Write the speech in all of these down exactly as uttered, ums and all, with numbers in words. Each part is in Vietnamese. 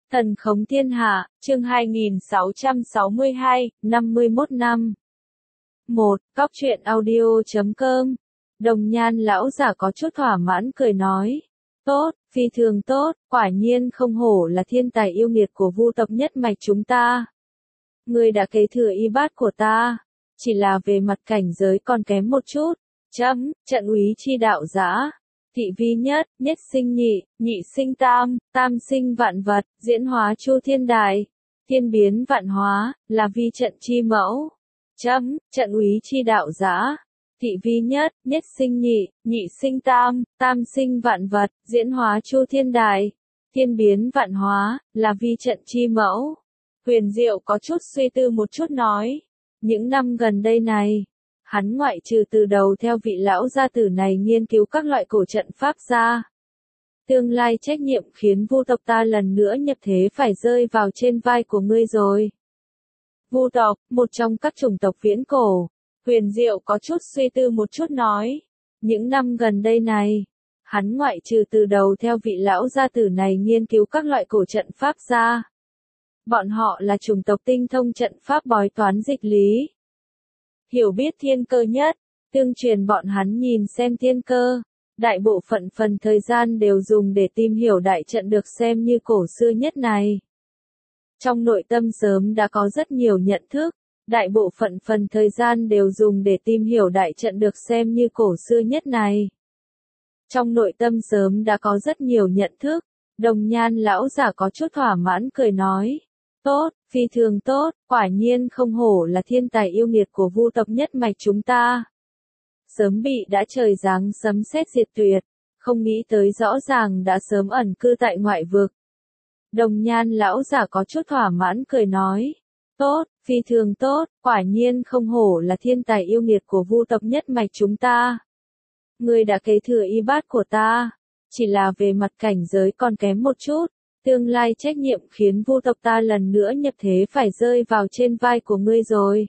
Thần khống thiên hạ, chương hai nghìn sáu trăm sáu mươi hai, năm mươi mốt năm. một. Cóc truyện audio chấm com. Đồng Nhan lão giả có chút thỏa mãn cười nói. Tốt, phi thường tốt, quả nhiên không hổ là thiên tài yêu nghiệt của Vu tộc nhất mạch chúng ta. Ngươi đã kế thừa y bát của ta, chỉ là về mặt cảnh giới còn kém một chút. Chấm, trận úy chi đạo giả. Thị vi nhất, nhất sinh nhị, nhị sinh tam, tam sinh vạn vật, diễn hóa chu thiên đài. Thiên biến vạn hóa, là vi trận chi mẫu. Chấm, trận úy chi đạo giả. Thị vi nhất, nhất sinh nhị, nhị sinh tam, tam sinh vạn vật, diễn hóa chu thiên đài. Thiên biến vạn hóa, là vi trận chi mẫu. Huyền Diệu có chút suy tư một chút nói. Những năm gần đây này, hắn ngoại trừ từ đầu theo vị lão gia tử này nghiên cứu các loại cổ trận pháp ra. Tương lai trách nhiệm khiến Vu tộc ta lần nữa nhập thế phải rơi vào trên vai của ngươi rồi. Vu tộc, một trong các chủng tộc viễn cổ. Huyền Diệu có chút suy tư một chút nói. Những năm gần đây này, hắn ngoại trừ từ đầu theo vị lão gia tử này nghiên cứu các loại cổ trận pháp ra. Bọn họ là chủng tộc tinh thông trận pháp bói toán dịch lý. Hiểu biết thiên cơ nhất, tương truyền bọn hắn nhìn xem thiên cơ, đại bộ phận phần thời gian đều dùng để tìm hiểu đại trận được xem như cổ xưa nhất này. Trong nội tâm sớm đã có rất nhiều nhận thức, đại bộ phận phần thời gian đều dùng để tìm hiểu đại trận được xem như cổ xưa nhất này. Trong nội tâm sớm đã có rất nhiều nhận thức, Đồng Nhan lão giả có chút thỏa mãn cười nói. Tốt, phi thường tốt, quả nhiên không hổ là thiên tài yêu nghiệt của Vu tộc nhất mạch chúng ta. Sớm bị đã trời giáng sấm sét diệt tuyệt, không nghĩ tới rõ ràng đã sớm ẩn cư tại ngoại vực. Đồng Nhan lão giả có chút thỏa mãn cười nói. Tốt, phi thường tốt, quả nhiên không hổ là thiên tài yêu nghiệt của Vu tộc nhất mạch chúng ta. Ngươi đã kế thừa y bát của ta, chỉ là về mặt cảnh giới còn kém một chút. Tương lai trách nhiệm khiến Vu tộc ta lần nữa nhập thế phải rơi vào trên vai của ngươi rồi.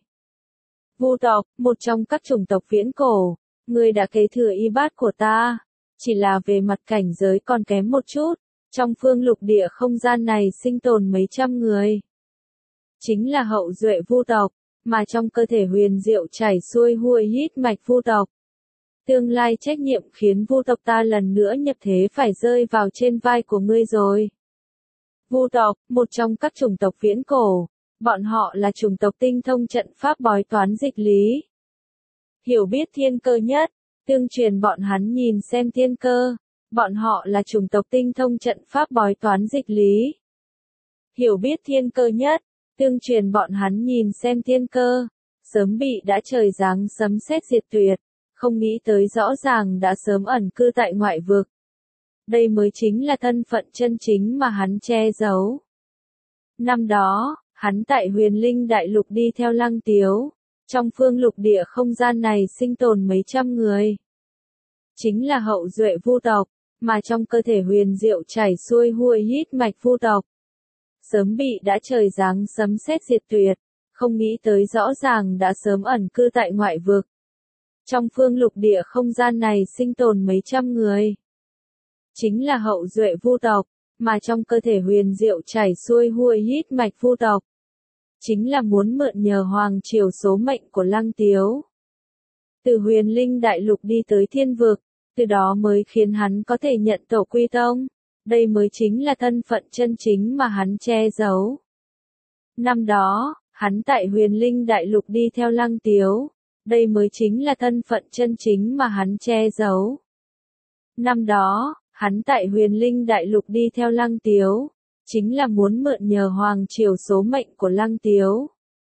Vu tộc, một trong các chủng tộc viễn cổ, ngươi đã kế thừa y bát của ta, chỉ là về mặt cảnh giới còn kém một chút. Trong phương lục địa không gian này sinh tồn mấy trăm người. Chính là hậu duệ Vu tộc, mà trong cơ thể huyền diệu chảy xuôi huôi hít mạch Vu tộc. Tương lai trách nhiệm khiến Vu tộc ta lần nữa nhập thế phải rơi vào trên vai của ngươi rồi. Vu tộc, một trong các chủng tộc viễn cổ, bọn họ là chủng tộc tinh thông trận pháp bói toán dịch lý. Hiểu biết thiên cơ nhất, tương truyền bọn hắn nhìn xem thiên cơ, bọn họ là chủng tộc tinh thông trận pháp bói toán dịch lý. Hiểu biết thiên cơ nhất, tương truyền bọn hắn nhìn xem thiên cơ, sớm bị đã trời giáng sấm sét diệt tuyệt, không nghĩ tới rõ ràng đã sớm ẩn cư tại ngoại vực. Đây mới chính là thân phận chân chính mà hắn che giấu. Năm đó, hắn tại Huyền Linh Đại Lục đi theo Lăng Tiếu, trong phương lục địa không gian này sinh tồn mấy trăm người. Chính là hậu duệ Vu tộc, mà trong cơ thể huyền diệu chảy xuôi huôi hít mạch Vu tộc. Sớm bị đã trời giáng sấm sét diệt tuyệt, không nghĩ tới rõ ràng đã sớm ẩn cư tại ngoại vực. Trong phương lục địa không gian này sinh tồn mấy trăm người. Chính là hậu duệ Vu tộc, mà trong cơ thể huyền diệu chảy xuôi huôi hít mạch Vu tộc. Chính là muốn mượn nhờ hoàng triều số mệnh của Lăng Tiếu. Từ Huyền Linh Đại Lục đi tới thiên vực, từ đó mới khiến hắn có thể nhận tổ quy tông. Đây mới chính là thân phận chân chính mà hắn che giấu. Năm đó, hắn tại Huyền Linh Đại Lục đi theo Lăng Tiếu. Đây mới chính là thân phận chân chính mà hắn che giấu. Năm đó, hắn tại Huyền Linh Đại Lục đi theo Lăng Tiếu, chính là muốn mượn nhờ hoàng triều số mệnh của Lăng Tiếu.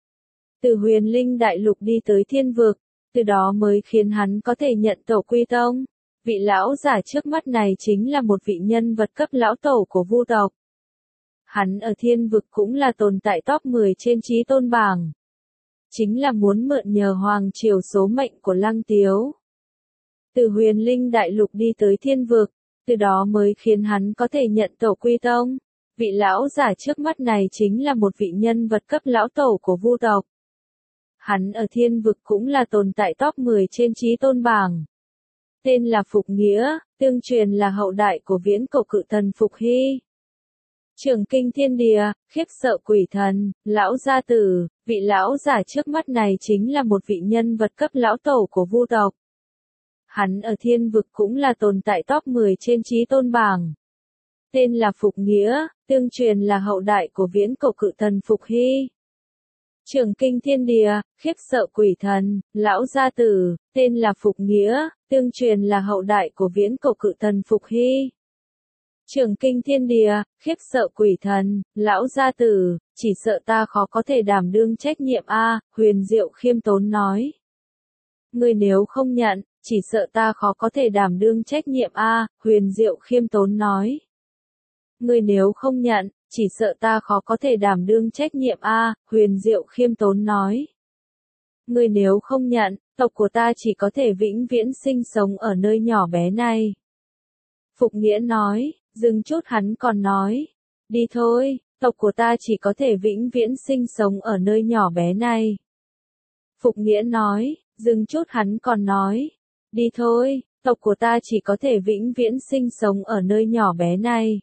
Từ Huyền Linh Đại Lục đi tới thiên vực, từ đó mới khiến hắn có thể nhận tổ quy tông. Vị lão giả trước mắt này chính là một vị nhân vật cấp lão tổ của Vu tộc. Hắn ở thiên vực cũng là tồn tại top mười trên chí tôn bảng. Chính là muốn mượn nhờ hoàng triều số mệnh của Lăng Tiếu. Từ Huyền Linh Đại Lục đi tới thiên vực, từ đó mới khiến hắn có thể nhận tổ quy tông. Vị lão giả trước mắt này chính là một vị nhân vật cấp lão tổ của Vu tộc. Hắn ở thiên vực cũng là tồn tại top mười trên chí tôn bảng. Tên là Phục Nghĩa, tương truyền là hậu đại của viễn cổ cự thần Phục Hy. Trường kinh thiên địa, khiếp sợ quỷ thần, lão gia tử, vị lão giả trước mắt này chính là một vị nhân vật cấp lão tổ của Vu tộc. Hắn ở thiên vực cũng là tồn tại top mười trên chí tôn bảng. Tên là Phục Nghĩa, tương truyền là hậu đại của viễn cổ cự thần Phục Hy. Trường kinh thiên địa, khiếp sợ quỷ thần, lão gia tử, tên là Phục Nghĩa, tương truyền là hậu đại của viễn cổ cự thần Phục Hy. Trường kinh thiên địa, khiếp sợ quỷ thần, lão gia tử, chỉ sợ ta khó có thể đảm đương trách nhiệm a, Huyền Diệu khiêm tốn nói. Ngươi nếu không nhận, chỉ sợ ta khó có thể đảm đương trách nhiệm a, Huyền Diệu khiêm tốn nói. Ngươi nếu không nhận, chỉ sợ ta khó có thể đảm đương trách nhiệm a, Huyền Diệu khiêm tốn nói. Ngươi nếu không nhận, tộc của ta chỉ có thể vĩnh viễn sinh sống ở nơi nhỏ bé này. Phục Nghĩa nói, dừng chút hắn còn nói. Đi thôi, tộc của ta chỉ có thể vĩnh viễn sinh sống ở nơi nhỏ bé này. Phục Nghĩa nói, dừng chút hắn còn nói. Đi thôi, tộc của ta chỉ có thể vĩnh viễn sinh sống ở nơi nhỏ bé này.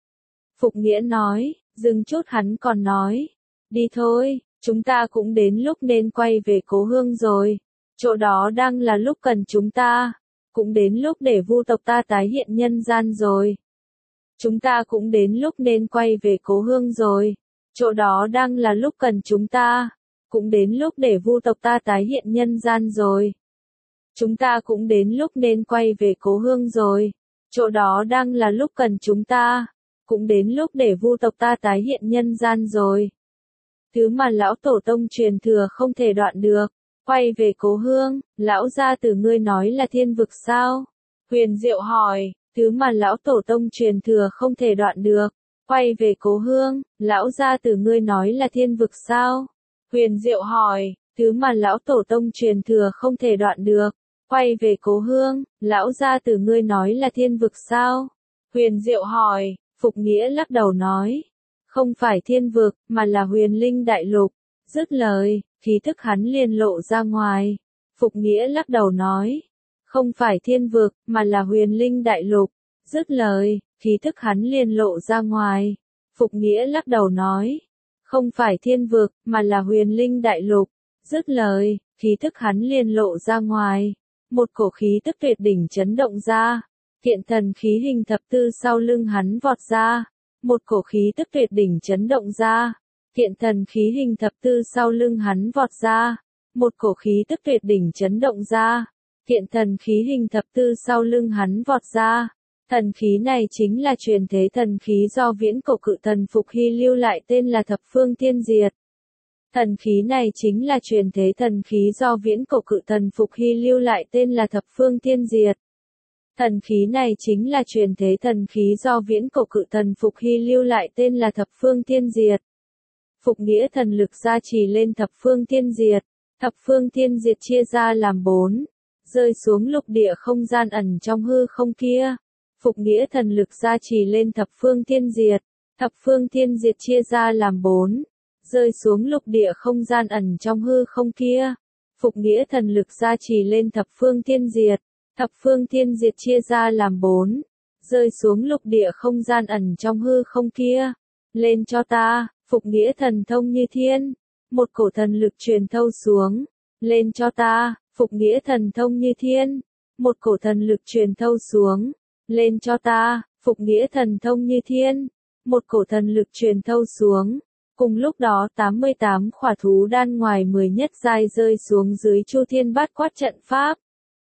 Phục Nghĩa nói, dừng chút hắn còn nói. Đi thôi, chúng ta cũng đến lúc nên quay về cố hương rồi. Chỗ đó đang là lúc cần chúng ta. Cũng đến lúc để Vu tộc ta tái hiện nhân gian rồi. Chúng ta cũng đến lúc nên quay về cố hương rồi. Chỗ đó đang là lúc cần chúng ta. Cũng đến lúc để Vu tộc ta tái hiện nhân gian rồi. Chúng ta cũng đến lúc nên quay về cố hương rồi. Chỗ đó đang là lúc cần chúng ta. Cũng đến lúc để Vu tộc ta tái hiện nhân gian rồi. Thứ mà lão tổ tông truyền thừa không thể đoạn được. Quay về cố hương, lão gia tử ngươi nói là thiên vực sao? Huyền Diệu hỏi, thứ mà lão tổ tông truyền thừa không thể đoạn được. Quay về cố hương, lão gia tử ngươi nói là thiên vực sao? Huyền Diệu hỏi, thứ mà lão tổ tông truyền thừa không thể đoạn được. Quay về cố hương, lão gia tử ngươi nói là thiên vực sao? Huyền Diệu hỏi, Phục Nghĩa lắc đầu nói, không phải thiên vực, mà là huyền linh đại lục. Dứt lời, khí thức hắn liền lộ ra ngoài. Phục Nghĩa lắc đầu nói, không phải thiên vực, mà là huyền linh đại lục. Dứt lời, khí thức hắn liền lộ ra ngoài. Phục Nghĩa lắc đầu nói, không phải thiên vực, mà là huyền linh đại lục. Dứt lời, khí thức hắn liền lộ ra ngoài. Một cổ khí tức tuyệt đỉnh chấn động ra. Kiện thần khí hình thập tư sau lưng hắn vọt ra. Một cổ khí tức tuyệt đỉnh chấn động ra. Kiện thần khí hình thập tư sau lưng hắn vọt ra. Một cổ khí tức tuyệt đỉnh chấn động ra. Kiện thần khí hình thập tư sau lưng hắn vọt ra. Thần khí này chính là truyền thế thần khí do viễn cổ cự thần Phục Hy lưu lại tên là Thập Phương Thiên Diệt. Thần khí này chính là truyền thế thần khí do viễn cổ cự thần Phục Hy lưu lại tên là Thập Phương Thiên Diệt. Thần khí này chính là truyền thế thần khí do viễn cổ cự thần Phục Hy lưu lại tên là Thập Phương Thiên Diệt. Phục Nghĩa thần lực gia trì lên Thập Phương Thiên Diệt. Thập Phương Thiên Diệt chia ra làm bốn, rơi xuống lục địa không gian ẩn trong hư không kia. Phục Nghĩa thần lực gia trì lên Thập Phương Thiên Diệt. Thập Phương Thiên Diệt chia ra làm bốn, rơi xuống lục địa không gian ẩn trong hư không kia. Phục Nghĩa thần lực gia trì lên Thập Phương Thiên Diệt. Thập Phương Thiên Diệt chia ra làm bốn, rơi xuống lục địa không gian ẩn trong hư không kia. Lên cho ta, Phục Nghĩa thần thông như thiên. Một cổ thần lực truyền thâu xuống. Lên cho ta, Phục Nghĩa thần thông như thiên. Một cổ thần lực truyền thâu xuống. Lên cho ta, Phục Nghĩa thần thông như thiên. Một cổ thần lực truyền thâu xuống. Cùng lúc đó tám mươi tám khỏa thú đan ngoài mười nhất giai rơi xuống dưới Chu Thiên Bát Quát trận pháp.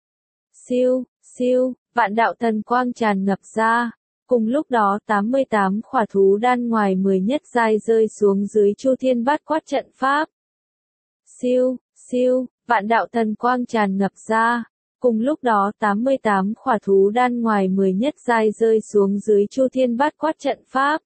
Siêu, siêu, vạn đạo thần quang tràn ngập ra. Cùng lúc đó tám mươi tám khỏa thú đan ngoài mười nhất giai rơi xuống dưới Chu Thiên Bát Quát trận pháp. Siêu, siêu, vạn đạo thần quang tràn ngập ra. Cùng lúc đó tám mươi tám khỏa thú đan ngoài mười nhất giai rơi xuống dưới Chu Thiên Bát Quát trận pháp.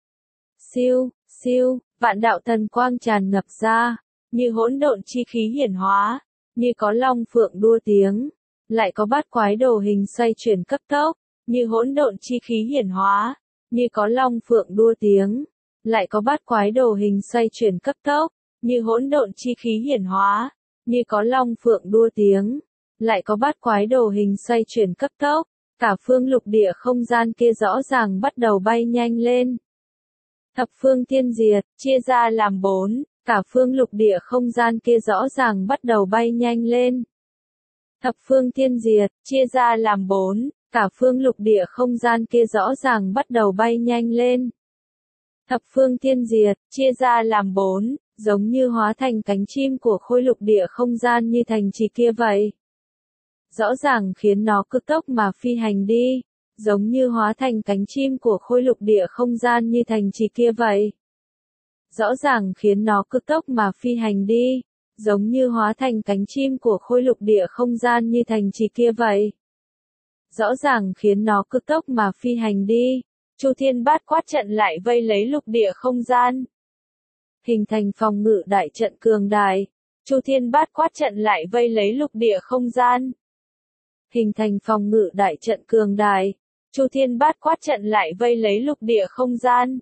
Siêu, siêu, vạn đạo thần quang tràn ngập ra, như hỗn độn chi khí hiển hóa, như có long phượng đua tiếng, lại có bát quái đồ hình xoay chuyển cấp tốc, như hỗn độn chi khí hiển hóa, như có long phượng đua tiếng, lại có bát quái đồ hình xoay chuyển cấp tốc, như hỗn độn chi khí hiển hóa, như có long phượng đua tiếng, lại có bát quái đồ hình xoay chuyển cấp tốc, cả phương lục địa không gian kia rõ ràng bắt đầu bay nhanh lên. Thập phương tiên diệt, chia ra làm bốn, cả phương lục địa không gian kia rõ ràng bắt đầu bay nhanh lên. Thập phương tiên diệt, chia ra làm bốn, cả phương lục địa không gian kia rõ ràng bắt đầu bay nhanh lên. Thập phương tiên diệt, chia ra làm bốn, giống như hóa thành cánh chim của khối lục địa không gian như thành trì kia vậy. Rõ ràng khiến nó cực tốc mà phi hành đi, giống như hóa thành cánh chim của khối lục địa không gian như thành trì kia vậy. Rõ ràng khiến nó cực tốc mà phi hành đi, giống như hóa thành cánh chim của khối lục địa không gian như thành trì kia vậy. Rõ ràng khiến nó cực tốc mà phi hành đi, Chu Thiên Bát Quát trận lại vây lấy lục địa không gian. Hình thành phòng ngự đại trận cường đại, Chu Thiên Bát Quát trận lại vây lấy lục địa không gian. Hình thành phòng ngự đại trận cường đại, Chu Thiên Bát Quát trận lại vây lấy lục địa không gian.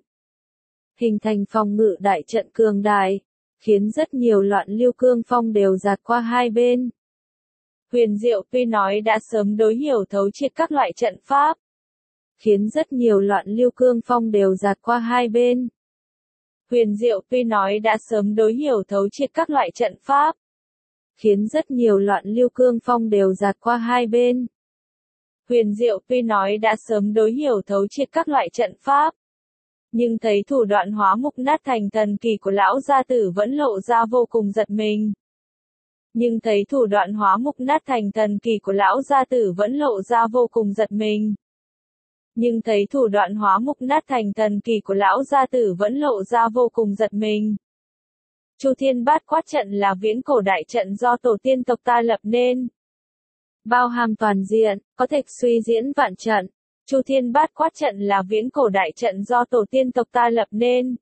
Hình thành phòng ngự đại trận cường đại, khiến rất nhiều loạn lưu cương phong đều giạt qua hai bên. Huyền Diệu tuy nói đã sớm đối hiểu thấu triệt các loại trận pháp, khiến rất nhiều loạn lưu cương phong đều giạt qua hai bên. Huyền Diệu tuy nói đã sớm đối hiểu thấu triệt các loại trận pháp, khiến rất nhiều loạn lưu cương phong đều giạt qua hai bên. Huyền Diệu tuy nói đã sớm đối hiểu thấu triệt các loại trận pháp, nhưng thấy thủ đoạn hóa mục nát thành thần kỳ của lão gia tử vẫn lộ ra vô cùng giật mình. Nhưng thấy thủ đoạn hóa mục nát thành thần kỳ của lão gia tử vẫn lộ ra vô cùng giật mình. Nhưng thấy thủ đoạn hóa mục nát thành thần kỳ của lão gia tử vẫn lộ ra vô cùng giật mình. Chu Thiên Bát Quát trận là viễn cổ đại trận do tổ tiên tộc ta lập nên. Bao hàm toàn diện, có thể suy diễn vạn trận. Chu Thiên Bát Quát trận là viễn cổ đại trận do tổ tiên tộc ta lập nên.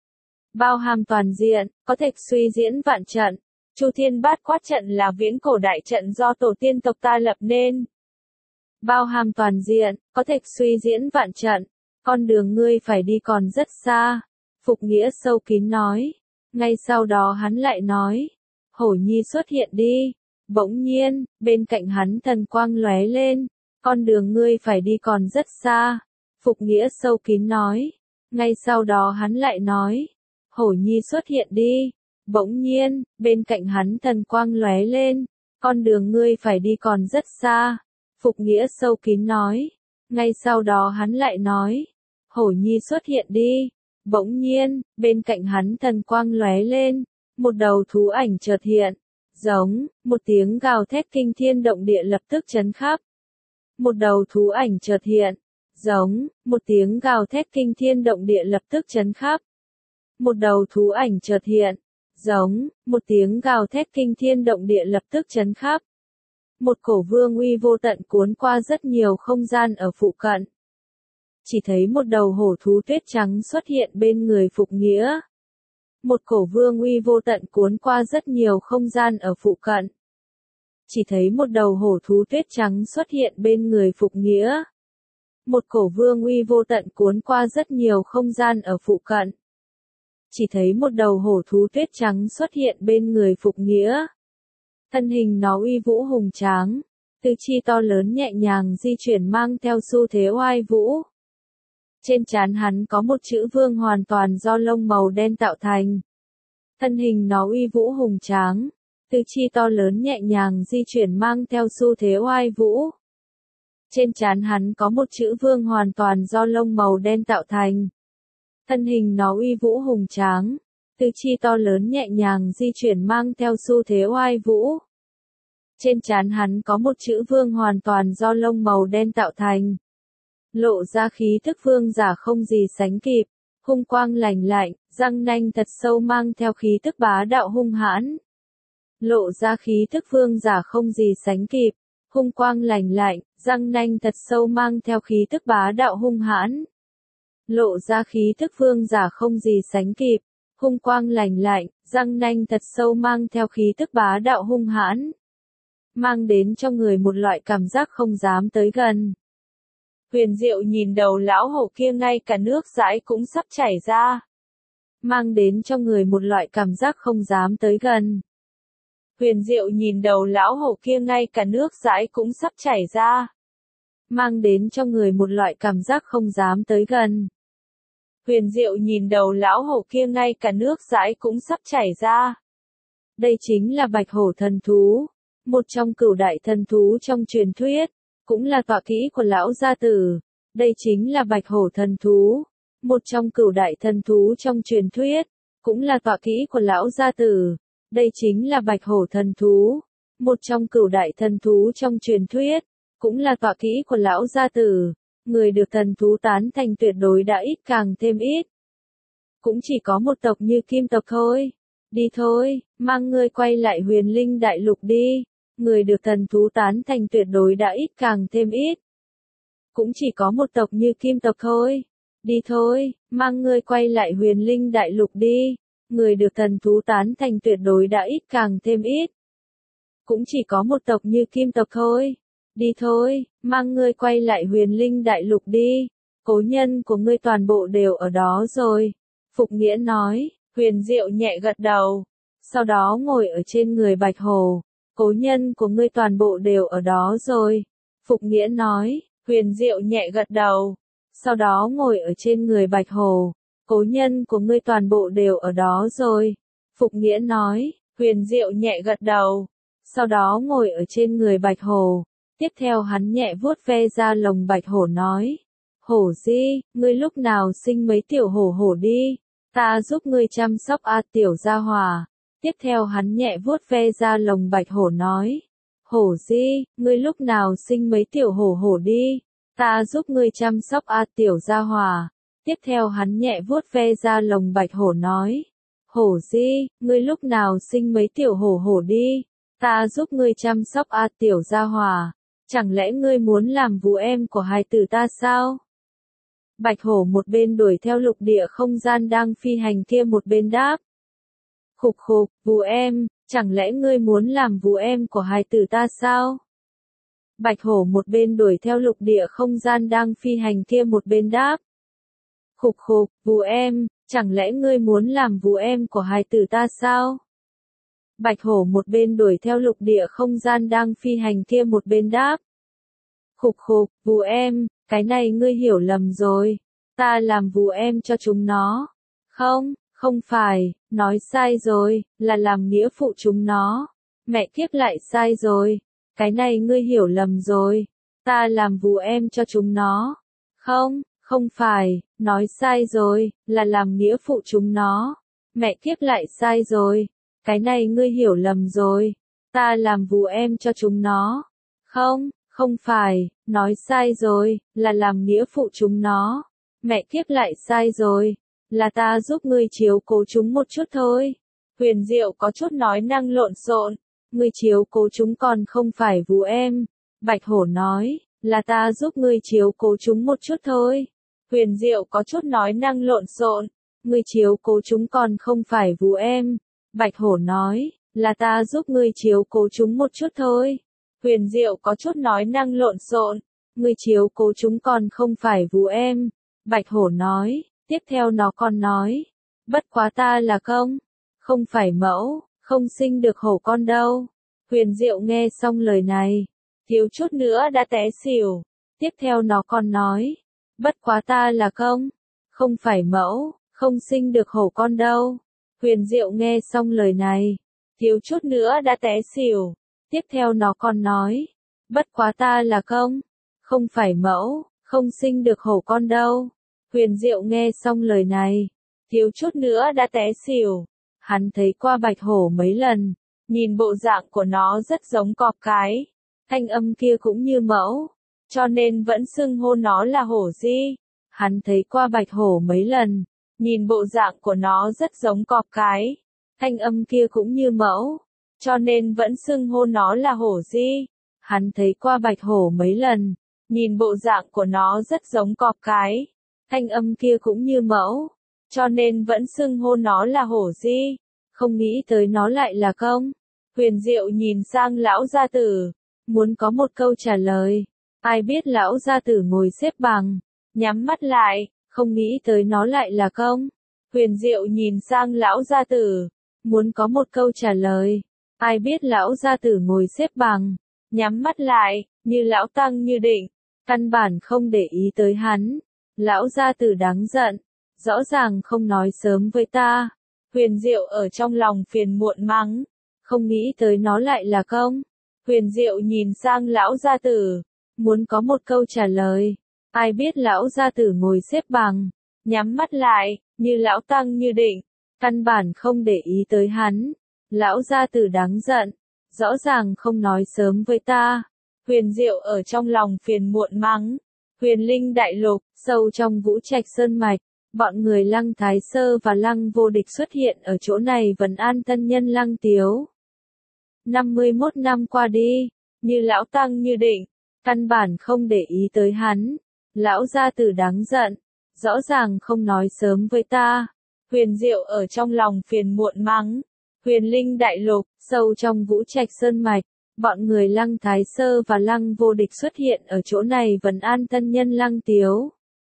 Bao hàm toàn diện, có thể suy diễn vạn trận. Chu Thiên Bát Quát trận là viễn cổ đại trận do tổ tiên tộc ta lập nên. Bao hàm toàn diện, có thể suy diễn vạn trận. Con đường ngươi phải đi còn rất xa. Phục Nghĩa sâu kín nói. Ngay sau đó hắn lại nói. Hổ Nhi xuất hiện đi. Bỗng nhiên, bên cạnh hắn thần quang lóe lên. Con đường ngươi phải đi còn rất xa. Phục Nghĩa sâu kín nói. Ngay sau đó hắn lại nói. Hổ Nhi xuất hiện đi. Bỗng nhiên, bên cạnh hắn thần quang lóe lên. Con đường ngươi phải đi còn rất xa. Phục Nghĩa sâu kín nói. Ngay sau đó hắn lại nói. Hổ Nhi xuất hiện đi. Bỗng nhiên, bên cạnh hắn thần quang lóe lên. Một đầu thú ảnh chợt hiện. Giống, một tiếng gào thét kinh thiên động địa lập tức chấn khắp. Một đầu thú ảnh chợt hiện. Giống, một tiếng gào thét kinh thiên động địa lập tức chấn khắp. Một đầu thú ảnh chợt hiện. Giống, một tiếng gào thét kinh thiên động địa lập tức chấn khắp. Một cổ vương uy vô tận cuốn qua rất nhiều không gian ở phụ cận. Chỉ thấy một đầu hổ thú tuyết trắng xuất hiện bên người Phục Nghĩa. Một cổ vương uy vô tận cuốn qua rất nhiều không gian ở phụ cận. Chỉ thấy một đầu hổ thú tuyết trắng xuất hiện bên người Phục Nghĩa. Một cổ vương uy vô tận cuốn qua rất nhiều không gian ở phụ cận. Chỉ thấy một đầu hổ thú tuyết trắng xuất hiện bên người Phục Nghĩa. Thân hình nó uy vũ hùng tráng, tứ chi to lớn nhẹ nhàng di chuyển mang theo xu thế oai vũ. Trên trán hắn có một chữ vương hoàn toàn do lông màu đen tạo thành. Thân hình nó uy vũ hùng tráng, tứ chi to lớn nhẹ nhàng di chuyển mang theo xu thế oai vũ. Trên trán hắn có một chữ vương hoàn toàn do lông màu đen tạo thành. Thân hình nó uy vũ hùng tráng, tứ chi to lớn nhẹ nhàng di chuyển mang theo xu thế oai vũ. Trên trán hắn có một chữ vương hoàn toàn do lông màu đen tạo thành. Lộ ra khí thức vương giả không gì sánh kịp, hung quang lành lạnh, răng nanh thật sâu mang theo khí thức bá đạo hung hãn. Lộ ra khí thức vương giả không gì sánh kịp, hung quang lành lạnh, răng nanh thật sâu mang theo khí thức bá đạo hung hãn. Lộ ra khí thức vương giả không gì sánh kịp, hung quang lành lạnh, răng nanh thật sâu mang theo khí thức bá đạo hung hãn. Mang đến cho người một loại cảm giác không dám tới gần. Huyền Diệu nhìn đầu lão hổ kia ngay cả nước dãi cũng sắp chảy ra. Mang đến cho người một loại cảm giác không dám tới gần. Huyền Diệu nhìn đầu lão hổ kia ngay cả nước dãi cũng sắp chảy ra. Mang đến cho người một loại cảm giác không dám tới gần. Huyền Diệu nhìn đầu lão hổ kia ngay cả nước dãi cũng sắp chảy ra. Đây chính là bạch hổ thần thú, một trong cửu đại thần thú trong truyền thuyết, cũng là tọa kỹ của lão gia tử. Đây chính là bạch hổ thần thú, một trong cửu đại thần thú trong truyền thuyết, cũng là tọa kỹ của lão gia tử. Đây chính là bạch hổ thần thú, một trong cửu đại thần thú trong truyền thuyết, cũng là tọa kỹ của lão gia tử. Người được thần thú tán thành tuyệt đối đã ít càng thêm ít. Cũng chỉ có một tộc như Kim tộc thôi. Đi thôi, mang ngươi quay lại Huyền Linh Đại Lục đi. Người được thần thú tán thành tuyệt đối đã ít càng thêm ít. Cũng chỉ có một tộc như Kim tộc thôi. Đi thôi, mang ngươi quay lại Huyền Linh Đại Lục đi. Người được thần thú tán thành tuyệt đối đã ít càng thêm ít. Cũng chỉ có một tộc như Kim tộc thôi. Đi thôi, mang ngươi quay lại Huyền Linh Đại Lục đi. Cố nhân của ngươi toàn bộ đều ở đó rồi. Phục Nghĩa nói. Huyền Diệu nhẹ gật đầu. Sau đó ngồi ở trên người bạch hổ. Cố nhân của ngươi toàn bộ đều ở đó rồi. Phục Nghĩa nói. Huyền Diệu nhẹ gật đầu. Sau đó ngồi ở trên người bạch hổ. Cố nhân của ngươi toàn bộ đều ở đó rồi. Phục Nghĩa nói. Huyền Diệu nhẹ gật đầu. Sau đó ngồi ở trên người bạch hổ. Tiếp theo hắn nhẹ vuốt ve ra lồng bạch hổ nói. Hổ di, ngươi lúc nào sinh mấy tiểu hổ hổ đi. Ta giúp ngươi chăm sóc a tiểu gia hòa. Tiếp theo hắn nhẹ vuốt ve ra lồng bạch hổ nói. Hổ di, ngươi lúc nào sinh mấy tiểu hổ hổ đi. Ta giúp ngươi chăm sóc a tiểu gia hòa. Tiếp theo hắn nhẹ vuốt ve ra lồng bạch hổ nói. Hổ di, ngươi lúc nào sinh mấy tiểu hổ hổ đi. Ta giúp ngươi chăm sóc a tiểu gia hòa. Chẳng lẽ ngươi muốn làm vú em của hài tử ta sao? Bạch hổ một bên đuổi theo lục địa không gian đang phi hành kia một bên đáp. Khục khục, vú em, chẳng lẽ ngươi muốn làm vú em của hài tử ta sao? Bạch hổ một bên đuổi theo lục địa không gian đang phi hành kia một bên đáp. Khục khục, vú em, chẳng lẽ ngươi muốn làm vú em của hài tử ta sao? Bạch hổ một bên đuổi theo lục địa không gian đang phi hành kia một bên đáp. Khục khục, vú em, cái này ngươi hiểu lầm rồi. Ta làm vú em cho chúng nó. Không, không phải, nói sai rồi, là làm nghĩa phụ chúng nó. Mẹ kiếp lại sai rồi. Cái này ngươi hiểu lầm rồi. Ta làm vú em cho chúng nó. Không, không phải, nói sai rồi, là làm nghĩa phụ chúng nó. Mẹ kiếp lại sai rồi. Cái này ngươi hiểu lầm rồi. Ta làm vú em cho chúng nó. Không, không phải, nói sai rồi, là làm nghĩa phụ chúng nó. Mẹ kiếp lại sai rồi. Là ta giúp ngươi chiếu cố chúng một chút thôi. Huyền Diệu có chút nói năng lộn xộn. Ngươi chiếu cố chúng còn không phải vú em. Bạch hổ nói, là ta giúp ngươi chiếu cố chúng một chút thôi. Huyền Diệu có chút nói năng lộn xộn. Ngươi chiếu cố chúng còn không phải vú em. Bạch hổ nói, là ta giúp ngươi chiếu cố chúng một chút thôi. Huyền Diệu có chút nói năng lộn xộn. Ngươi chiếu cố chúng còn không phải vú em. Bạch hổ nói, tiếp theo nó còn nói. Bất quá ta là công, không phải mẫu, không sinh được hổ con đâu. Huyền Diệu nghe xong lời này, thiếu chút nữa đã té xỉu. Tiếp theo nó còn nói. Bất quá ta là công, không phải mẫu, không sinh được hổ con đâu. Huyền Diệu nghe xong lời này, thiếu chút nữa đã té xỉu. Tiếp theo nó còn nói. Bất quá ta là công, không phải mẫu, không sinh được hổ con đâu. Huyền Diệu nghe xong lời này, thiếu chút nữa đã té xỉu. Hắn thấy qua bạch hổ mấy lần, nhìn bộ dạng của nó rất giống cọp cái. Thanh âm kia cũng như mẫu, cho nên vẫn xưng hô nó là hổ di. Hắn thấy qua bạch hổ mấy lần, nhìn bộ dạng của nó rất giống cọp cái. Thanh âm kia cũng như mẫu, cho nên vẫn xưng hô nó là hổ di. Hắn thấy qua bạch hổ mấy lần, nhìn bộ dạng của nó rất giống cọp cái. Thanh âm kia cũng như mẫu, cho nên vẫn xưng hô nó là hổ di. Không nghĩ tới nó lại là công. Huyền Diệu nhìn sang lão gia tử, muốn có một câu trả lời. Ai biết lão gia tử ngồi xếp bằng, nhắm mắt lại, không nghĩ tới nó lại là công. Huyền Diệu nhìn sang lão gia tử, muốn có một câu trả lời. Ai biết lão gia tử ngồi xếp bằng, nhắm mắt lại, như lão tăng như định, căn bản không để ý tới hắn. Lão gia tử đáng giận, rõ ràng không nói sớm với ta. Huyền Diệu ở trong lòng phiền muộn mắng, không nghĩ tới nó lại là công. Huyền Diệu nhìn sang lão gia tử, muốn có một câu trả lời. Ai biết lão gia tử ngồi xếp bằng, nhắm mắt lại, như lão tăng như định, căn bản không để ý tới hắn. Lão gia tử đáng giận, rõ ràng không nói sớm với ta. Huyền Diệu ở trong lòng phiền muộn mắng. Huyền Linh Đại Lục, sâu trong Vũ Trạch Sơn Mạch, bọn người Lăng Thái Sơ và Lăng Vô Địch xuất hiện ở chỗ này vấn an tân nhân Lăng Tiếu. năm mươi mốt năm qua đi, như lão tăng như định, căn bản không để ý tới hắn. Lão gia tử đáng giận, rõ ràng không nói sớm với ta. Huyền Diệu ở trong lòng phiền muộn mắng. Huyền Linh Đại Lục, sâu trong Vũ Trạch Sơn Mạch, bọn người Lăng Thái Sơ và Lăng Vô Địch xuất hiện ở chỗ này vấn an tân nhân Lăng Tiếu.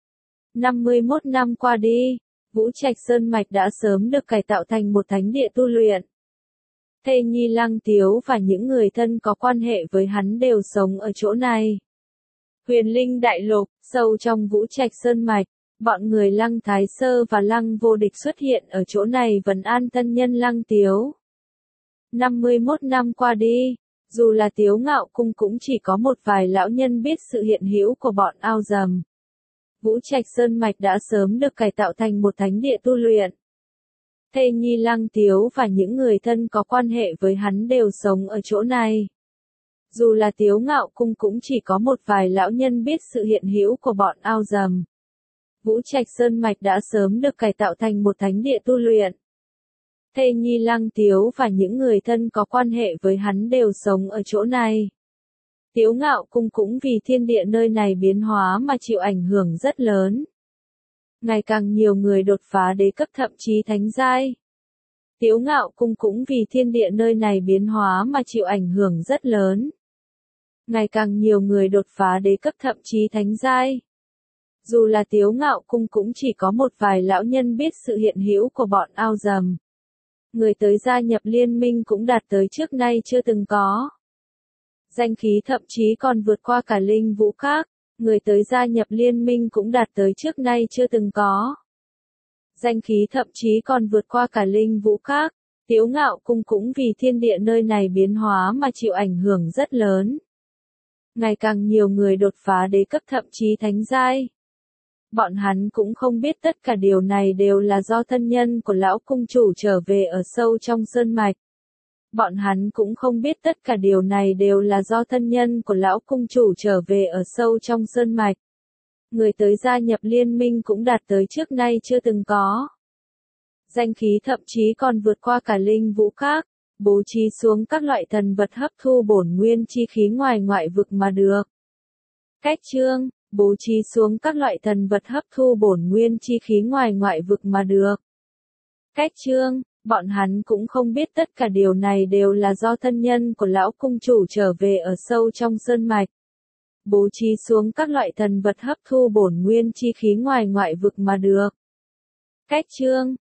năm mươi mốt năm qua đi, Vũ Trạch Sơn Mạch đã sớm được cải tạo thành một thánh địa tu luyện. Thê nhi Lăng Tiếu và những người thân có quan hệ với hắn đều sống ở chỗ này. Huyền Linh Đại Lục, sâu trong Vũ Trạch Sơn Mạch, bọn người Lăng Thái Sơ và Lăng Vô Địch xuất hiện ở chỗ này vấn an tân nhân Lăng Tiếu. năm mươi mốt năm qua đi, dù là Tiếu Ngạo Cung cũng chỉ có một vài lão nhân biết sự hiện hữu của bọn ao dầm. Vũ Trạch Sơn Mạch đã sớm được cải tạo thành một thánh địa tu luyện. Thê nhi Lăng Tiếu và những người thân có quan hệ với hắn đều sống ở chỗ này. Dù là Tiếu Ngạo Cung cũng chỉ có một vài lão nhân biết sự hiện hữu của bọn ao dầm. Vũ Trạch Sơn Mạch đã sớm được cải tạo thành một thánh địa tu luyện. Thê nhi Lăng Tiếu và những người thân có quan hệ với hắn đều sống ở chỗ này. Tiếu Ngạo Cung cũng vì thiên địa nơi này biến hóa mà chịu ảnh hưởng rất lớn. Ngày càng nhiều người đột phá đế cấp thậm chí thánh giai. Tiếu Ngạo Cung cũng vì thiên địa nơi này biến hóa mà chịu ảnh hưởng rất lớn. Ngày càng nhiều người đột phá đế cấp thậm chí thánh giai. Dù là Tiếu Ngạo Cung cũng chỉ có một vài lão nhân biết sự hiện hữu của bọn ao dầm. Người tới gia nhập liên minh cũng đạt tới trước nay chưa từng có. Danh khí thậm chí còn vượt qua cả linh vũ các. Người tới gia nhập liên minh cũng đạt tới trước nay chưa từng có. Danh khí thậm chí còn vượt qua cả linh vũ các. Tiếu Ngạo Cung cũng vì thiên địa nơi này biến hóa mà chịu ảnh hưởng rất lớn. Ngày càng nhiều người đột phá đế cấp thậm chí thánh giai. Bọn hắn cũng không biết tất cả điều này đều là do thân nhân của lão cung chủ trở về ở sâu trong sơn mạch. Bọn hắn cũng không biết tất cả điều này đều là do thân nhân của lão cung chủ trở về ở sâu trong sơn mạch. Người tới gia nhập liên minh cũng đạt tới trước nay chưa từng có. Danh khí thậm chí còn vượt qua cả linh vũ các, bố trí xuống các loại thần vật hấp thu bổn nguyên chi khí ngoài ngoại vực mà được. Cách chương, bố trí xuống các loại thần vật hấp thu bổn nguyên chi khí ngoài ngoại vực mà được. Cách chương, bọn hắn cũng không biết tất cả điều này đều là do thân nhân của lão cung chủ trở về ở sâu trong sơn mạch. Bố trí xuống các loại thần vật hấp thu bổn nguyên chi khí ngoài ngoại vực mà được. Cách chương,